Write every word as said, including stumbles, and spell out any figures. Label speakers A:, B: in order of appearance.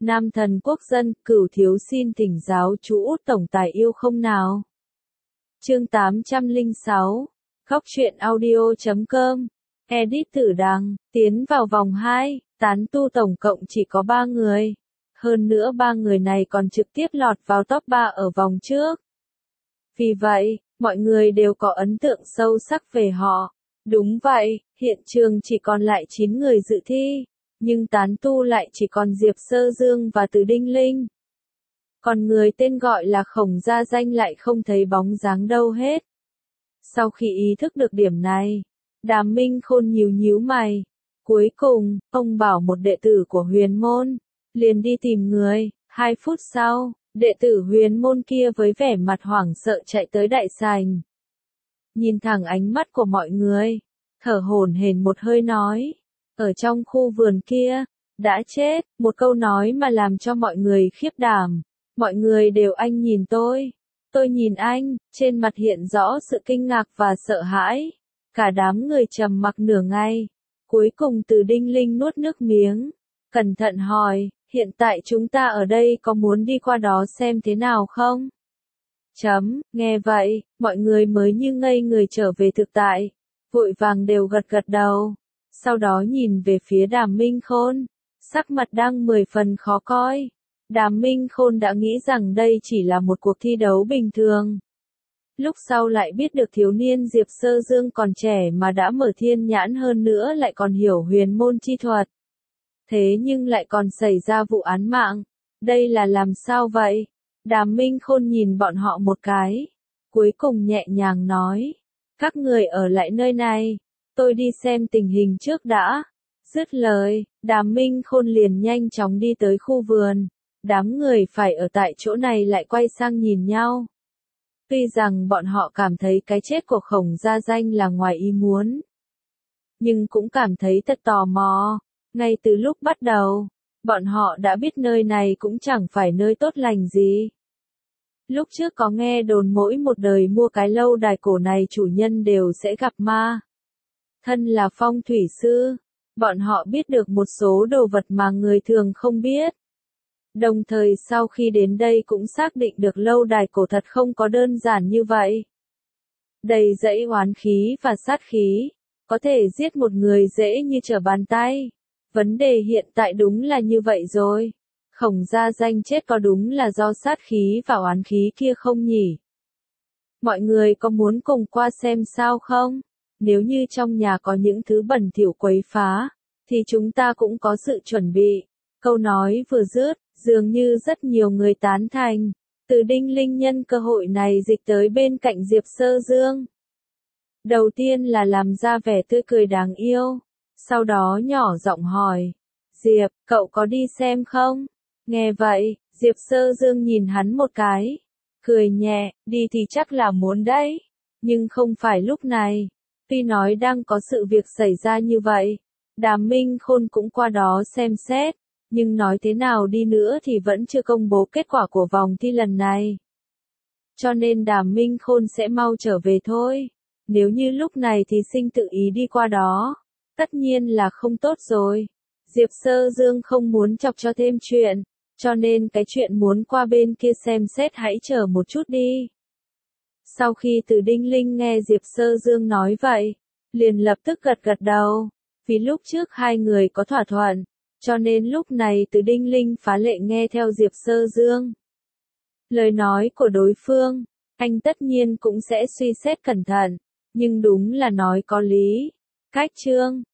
A: Nam thần quốc dân, Cửu thiếu xin thỉnh giáo chú Út tổng tài yêu không nào. Chương tám trăm lẻ sáu, Khóc chuyện audio chấm com, edit Tử Đằng, tiến vào vòng hai, tán tu tổng cộng chỉ có ba người. Hơn nữa ba người này còn trực tiếp lọt vào top ba ở vòng trước. Vì vậy, mọi người đều có ấn tượng sâu sắc về họ. Đúng vậy, hiện trường chỉ còn lại chín người dự thi, nhưng tán tu lại chỉ còn Diệp Sơ Dương và Từ Đinh Linh. Còn người tên gọi là Khổng Gia Danh lại không thấy bóng dáng đâu hết. Sau khi ý thức được điểm này, Đàm Minh Khôn nhíu nhíu mày. Cuối cùng, ông bảo một đệ tử của Huyền Môn liền đi tìm người. Hai phút sau, đệ tử Huyền Môn kia với vẻ mặt hoảng sợ chạy tới đại sảnh. Nhìn thẳng ánh mắt của mọi người, thở hổn hển một hơi nói, ở trong khu vườn kia, đã chết, một câu nói mà làm cho mọi người khiếp đảm. Mọi người đều anh nhìn tôi, tôi nhìn anh, trên mặt hiện rõ sự kinh ngạc và sợ hãi. Cả đám người trầm mặc nửa ngày, cuối cùng Từ Đinh Linh nuốt nước miếng, cẩn thận hỏi, hiện tại chúng ta ở đây có muốn đi qua đó xem thế nào không? Chấm, nghe vậy, mọi người mới như ngây người trở về thực tại, vội vàng đều gật gật đầu, sau đó nhìn về phía Đàm Minh Khôn, sắc mặt đang mười phần khó coi. Đàm Minh Khôn đã nghĩ rằng đây chỉ là một cuộc thi đấu bình thường. Lúc sau lại biết được thiếu niên Diệp Sơ Dương còn trẻ mà đã mở thiên nhãn, hơn nữa lại còn hiểu huyền môn chi thuật. Thế nhưng lại còn xảy ra vụ án mạng. Đây là làm sao vậy? Đàm Minh Khôn nhìn bọn họ một cái, cuối cùng nhẹ nhàng nói, các người ở lại nơi này, tôi đi xem tình hình trước đã. Dứt lời, Đàm Minh Khôn liền nhanh chóng đi tới khu vườn. Đám người phải ở tại chỗ này lại quay sang nhìn nhau. Tuy rằng bọn họ cảm thấy cái chết của Khổng Gia Danh là ngoài ý muốn, nhưng cũng cảm thấy thật tò mò. Ngay từ lúc bắt đầu, bọn họ đã biết nơi này cũng chẳng phải nơi tốt lành gì. Lúc trước có nghe đồn mỗi một đời mua cái lâu đài cổ này chủ nhân đều sẽ gặp ma. Thân là phong thủy sư, bọn họ biết được một số đồ vật mà người thường không biết. Đồng thời sau khi đến đây cũng xác định được lâu đài cổ thật không có đơn giản như vậy. Đầy dẫy oán khí và sát khí, có thể giết một người dễ như trở bàn tay. Vấn đề hiện tại đúng là như vậy rồi. Khổng Gia Danh chết có đúng là do sát khí và oán khí kia không nhỉ? Mọi người có muốn cùng qua xem sao không? Nếu như trong nhà có những thứ bẩn thỉu quấy phá, thì chúng ta cũng có sự chuẩn bị. Câu nói vừa dứt, dường như rất nhiều người tán thành. Từ Đinh Linh nhân cơ hội này dịch tới bên cạnh Diệp Sơ Dương. Đầu tiên là làm ra vẻ tươi cười đáng yêu, sau đó nhỏ giọng hỏi, Diệp, cậu có đi xem không? Nghe vậy, Diệp Sơ Dương nhìn hắn một cái, cười nhẹ, đi thì chắc là muốn đấy, nhưng không phải lúc này. Tuy nói đang có sự việc xảy ra như vậy, Đàm Minh Khôn cũng qua đó xem xét. Nhưng nói thế nào đi nữa thì vẫn chưa công bố kết quả của vòng thi lần này. Cho nên Đàm Minh Khôn sẽ mau trở về thôi. Nếu như lúc này thí sinh tự ý đi qua đó, tất nhiên là không tốt rồi. Diệp Sơ Dương không muốn chọc cho thêm chuyện, cho nên cái chuyện muốn qua bên kia xem xét hãy chờ một chút đi. Sau khi Từ Đinh Linh nghe Diệp Sơ Dương nói vậy, liền lập tức gật gật đầu, vì lúc trước hai người có thỏa thuận. Cho nên lúc này Từ Đinh Linh phá lệ nghe theo Diệp Sơ Dương. Lời nói của đối phương, anh tất nhiên cũng sẽ suy xét cẩn thận, nhưng đúng là nói có lý. Cách chương